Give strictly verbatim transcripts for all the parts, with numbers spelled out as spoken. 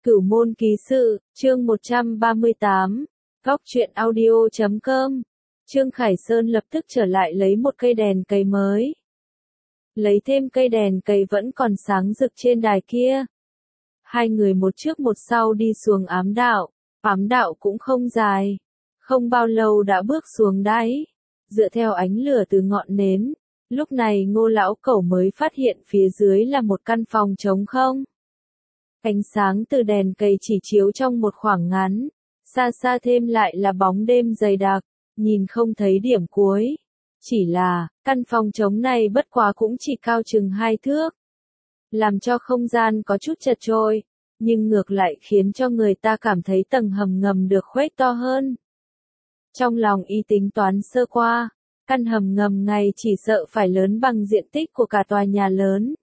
Cửu môn ký sự, chương một trăm ba mươi tám, góc truyện audio chấm com. Trương Khải Sơn lập tức trở lại lấy một cây đèn cầy mới. Lấy thêm cây đèn cầy vẫn còn sáng rực trên đài kia. Hai người một trước một sau đi xuống ám đạo, ám đạo cũng không dài. Không bao lâu đã bước xuống đáy. Dựa theo ánh lửa từ ngọn nến, lúc này Ngô lão cẩu mới phát hiện phía dưới là một căn phòng trống không. Ánh sáng từ đèn cầy chỉ chiếu trong một khoảng ngắn, xa xa thêm lại là bóng đêm dày đặc, nhìn không thấy điểm cuối. Chỉ là, căn phòng trống này bất quá cũng chỉ cao chừng hai thước. Làm cho không gian có chút chật chội, nhưng ngược lại khiến cho người ta cảm thấy tầng hầm ngầm được khuếch to hơn. Trong lòng y tính toán sơ qua, căn hầm ngầm này chỉ sợ phải lớn bằng diện tích của cả tòa nhà lớn.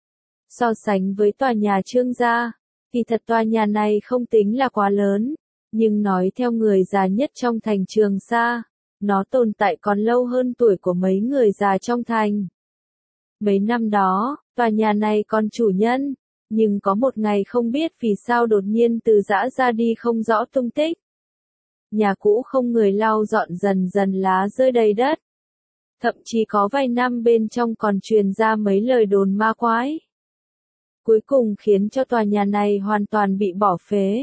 So sánh với tòa nhà Trương gia, thì thật tòa nhà này không tính là quá lớn, nhưng nói theo người già nhất trong thành Trường Sa, nó tồn tại còn lâu hơn tuổi của mấy người già trong thành. Mấy năm đó, tòa nhà này còn chủ nhân, nhưng có một ngày không biết vì sao đột nhiên từ giã ra đi không rõ tung tích. Nhà cũ không người lau dọn dần dần lá rơi đầy đất. Thậm chí có vài năm bên trong còn truyền ra mấy lời đồn ma quái. Cuối cùng khiến cho tòa nhà này hoàn toàn bị bỏ phế.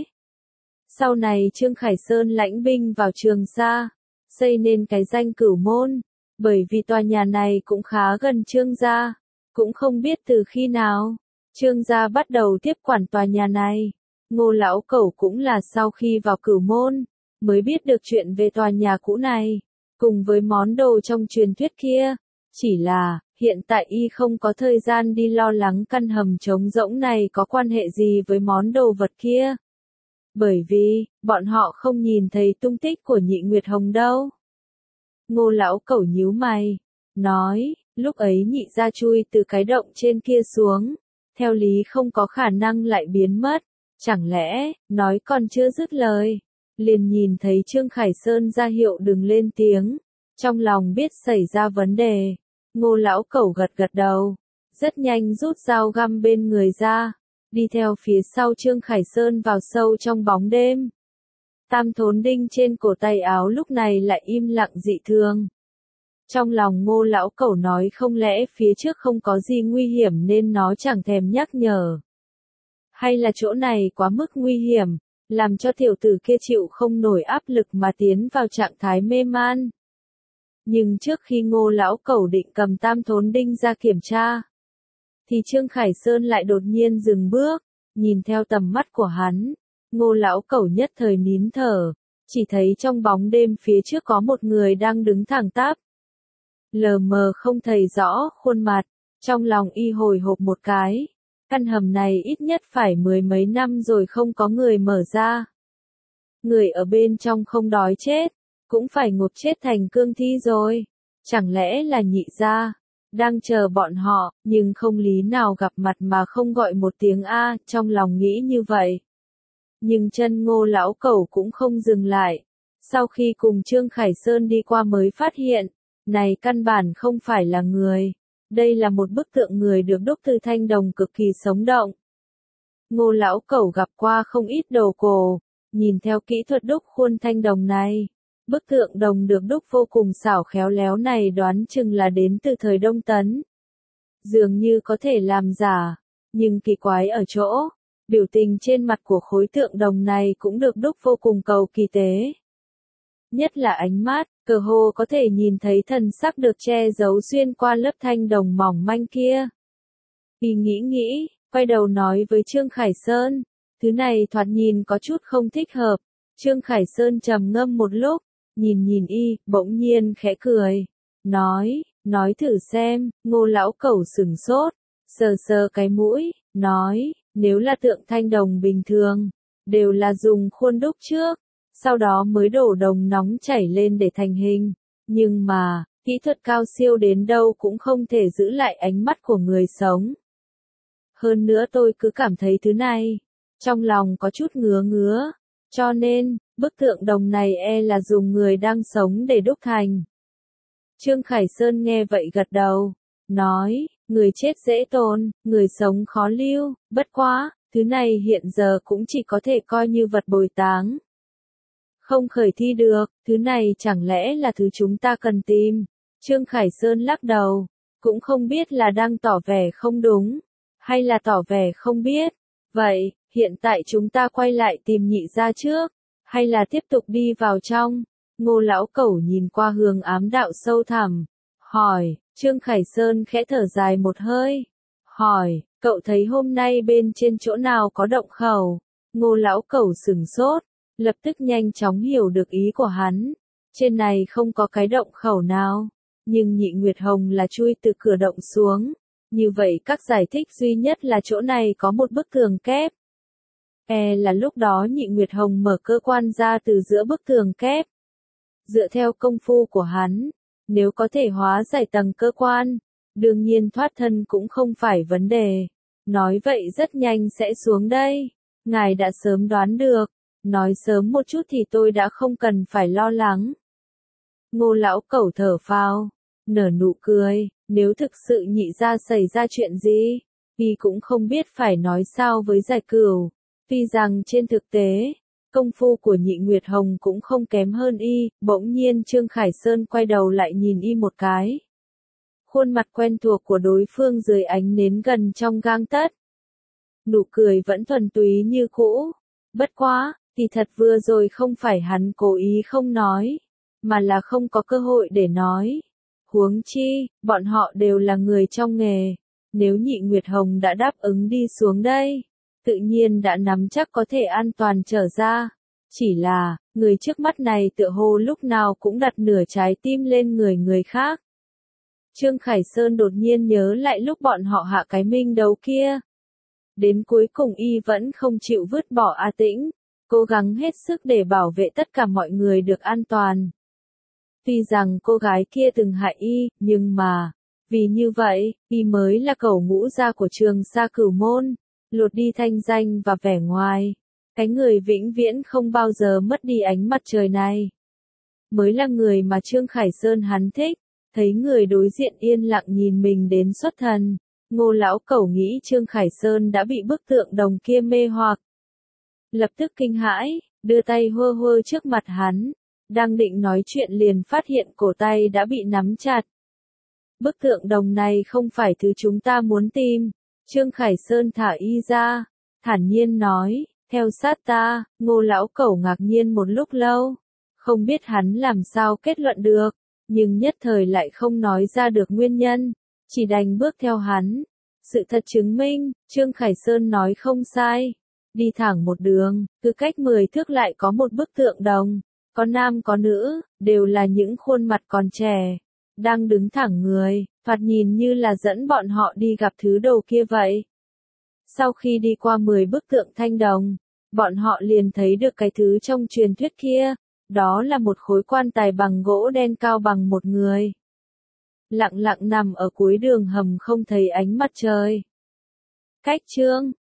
Sau này Trương Khải Sơn lãnh binh vào Trường Sa, xây nên cái danh Cửu môn, bởi vì tòa nhà này cũng khá gần Trương gia, cũng không biết từ khi nào, Trương gia bắt đầu tiếp quản tòa nhà này. Ngô lão cẩu cũng là sau khi vào Cửu môn, mới biết được chuyện về tòa nhà cũ này, cùng với món đồ trong truyền thuyết kia. Chỉ là, hiện tại y không có thời gian đi lo lắng căn hầm trống rỗng này có quan hệ gì với món đồ vật kia. Bởi vì, bọn họ không nhìn thấy tung tích của Nhị Nguyệt Hồng đâu. Ngô lão cẩu nhíu mày, nói, lúc ấy nhị gia chui từ cái động trên kia xuống, theo lý không có khả năng lại biến mất, chẳng lẽ, nói còn chưa dứt lời, liền nhìn thấy Trương Khải Sơn ra hiệu đừng lên tiếng, trong lòng biết xảy ra vấn đề. Ngô lão cẩu gật gật đầu, rất nhanh rút dao găm bên người ra, đi theo phía sau Trương Khải Sơn vào sâu trong bóng đêm. Tam thốn đinh trên cổ tay áo lúc này lại im lặng dị thường. Trong lòng Ngô lão cẩu nói không lẽ phía trước không có gì nguy hiểm nên nó chẳng thèm nhắc nhở. Hay là chỗ này quá mức nguy hiểm, làm cho tiểu tử kia chịu không nổi áp lực mà tiến vào trạng thái mê man. Nhưng trước khi Ngô lão cẩu định cầm tam thốn đinh ra kiểm tra, thì Trương Khải Sơn lại đột nhiên dừng bước, nhìn theo tầm mắt của hắn. Ngô lão cẩu nhất thời nín thở, chỉ thấy trong bóng đêm phía trước có một người đang đứng thẳng tắp. Lờ mờ không thấy rõ khuôn mặt, trong lòng y hồi hộp một cái. Căn hầm này ít nhất phải mười mấy năm rồi không có người mở ra. Người ở bên trong không đói chết, cũng phải ngộp chết thành cương thi rồi. Chẳng lẽ là nhị gia đang chờ bọn họ, nhưng không lý nào gặp mặt mà không gọi một tiếng a, trong lòng nghĩ như vậy. Nhưng chân Ngô lão cẩu cũng không dừng lại. Sau khi cùng Trương Khải Sơn đi qua mới phát hiện, này căn bản không phải là người. Đây là một bức tượng người được đúc từ thanh đồng cực kỳ sống động. Ngô lão cẩu gặp qua không ít đồ cổ, nhìn theo kỹ thuật đúc khuôn thanh đồng này. Bức tượng đồng được đúc vô cùng xảo khéo léo này đoán chừng là đến từ thời Đông Tấn. Dường như có thể làm giả, nhưng kỳ quái ở chỗ, biểu tình trên mặt của khối tượng đồng này cũng được đúc vô cùng cầu kỳ tế. Nhất là ánh mắt, cơ hồ có thể nhìn thấy thần sắc được che giấu xuyên qua lớp thanh đồng mỏng manh kia. Y nghĩ nghĩ, quay đầu nói với Trương Khải Sơn, thứ này thoạt nhìn có chút không thích hợp. Trương Khải Sơn trầm ngâm một lúc, nhìn nhìn y, bỗng nhiên khẽ cười, nói, nói thử xem. Ngô lão cẩu sừng sốt, sờ sờ cái mũi, nói, nếu là tượng thanh đồng bình thường, đều là dùng khuôn đúc trước, sau đó mới đổ đồng nóng chảy lên để thành hình, nhưng mà, kỹ thuật cao siêu đến đâu cũng không thể giữ lại ánh mắt của người sống. Hơn nữa tôi cứ cảm thấy thứ này, trong lòng có chút ngứa ngứa, cho nên, bức tượng đồng này e là dùng người đang sống để đúc thành. Trương Khải Sơn nghe vậy gật đầu, nói, người chết dễ tồn, người sống khó lưu, bất quá, Thứ này hiện giờ cũng chỉ có thể coi như vật bồi táng. Không khởi thi được, thứ này chẳng lẽ là thứ chúng ta cần tìm? Trương Khải Sơn lắc đầu, cũng không biết là đang tỏ vẻ không đúng, hay là tỏ vẻ không biết. Vậy, hiện tại chúng ta quay lại tìm nhị gia trước, hay là tiếp tục đi vào trong? Ngô lão cẩu nhìn qua hướng ám đạo sâu thẳm, hỏi. Trương Khải Sơn khẽ thở dài một hơi, hỏi, cậu thấy hôm nay bên trên chỗ nào có động khẩu? Ngô lão cẩu sửng sốt, lập tức nhanh chóng hiểu được ý của hắn. Trên này không có cái động khẩu nào, nhưng Nhị Nguyệt Hồng là chui từ cửa động xuống. Như vậy các giải thích duy nhất là chỗ này có một bức tường kép. E là lúc đó Nhị Nguyệt Hồng mở cơ quan ra từ giữa bức tường kép. Dựa theo công phu của hắn, nếu có thể hóa giải tầng cơ quan, đương nhiên thoát thân cũng không phải vấn đề. Nói vậy rất nhanh sẽ xuống đây. Ngài đã sớm đoán được, nói sớm một chút thì tôi đã không cần phải lo lắng. Ngô lão cẩu thở phào, nở nụ cười, nếu thực sự nhị gia xảy ra chuyện gì, y cũng không biết phải nói sao với Giải Cửu. Tuy rằng trên thực tế, công phu của Nhị Nguyệt Hồng cũng không kém hơn y, bỗng nhiên Trương Khải Sơn quay đầu lại nhìn y một cái. Khuôn mặt quen thuộc của đối phương dưới ánh nến gần trong gang tấc. Nụ cười vẫn thuần túy như cũ. Bất quá, thì thật vừa rồi không phải hắn cố ý không nói, mà là không có cơ hội để nói. Huống chi, bọn họ đều là người trong nghề. Nếu Nhị Nguyệt Hồng đã đáp ứng đi xuống đây, tự nhiên đã nắm chắc có thể an toàn trở ra. Chỉ là, người trước mắt này tựa hồ lúc nào cũng đặt nửa trái tim lên người người khác. Trương Khải Sơn đột nhiên nhớ lại lúc bọn họ hạ cái minh đấu kia. Đến cuối cùng y vẫn không chịu vứt bỏ A Tĩnh, cố gắng hết sức để bảo vệ tất cả mọi người được an toàn. Tuy rằng cô gái kia từng hại y, nhưng mà, vì như vậy, y mới là cẩu ngũ gia của Trường Sa Cửu Môn, lột đi thanh danh và vẻ ngoài. Cái người vĩnh viễn không bao giờ mất đi ánh mặt trời này, mới là người mà Trương Khải Sơn hắn thích. Thấy người đối diện yên lặng nhìn mình đến xuất thần, Ngô lão cẩu nghĩ Trương Khải Sơn đã bị bức tượng đồng kia mê hoặc. Lập tức kinh hãi, đưa tay hơ hơ trước mặt hắn, đang định nói chuyện liền phát hiện cổ tay đã bị nắm chặt. Bức tượng đồng này không phải thứ chúng ta muốn tìm. Trương Khải Sơn thả y ra, thản nhiên nói, theo sát ta. Ngô lão cẩu ngạc nhiên một lúc lâu, không biết hắn làm sao kết luận được, nhưng nhất thời lại không nói ra được nguyên nhân, chỉ đành bước theo hắn. Sự thật chứng minh, Trương Khải Sơn nói không sai. Đi thẳng một đường, cứ cách mười thước lại có một bức tượng đồng, có nam có nữ, đều là những khuôn mặt còn trẻ, đang đứng thẳng người, thoạt nhìn như là dẫn bọn họ đi gặp thứ đồ kia vậy. Sau khi đi qua mười bức tượng thanh đồng, bọn họ liền thấy được cái thứ trong truyền thuyết kia. Đó là một khối quan tài bằng gỗ đen cao bằng một người. Lặng lặng nằm ở cuối đường hầm không thấy ánh mặt trời. Cách Trương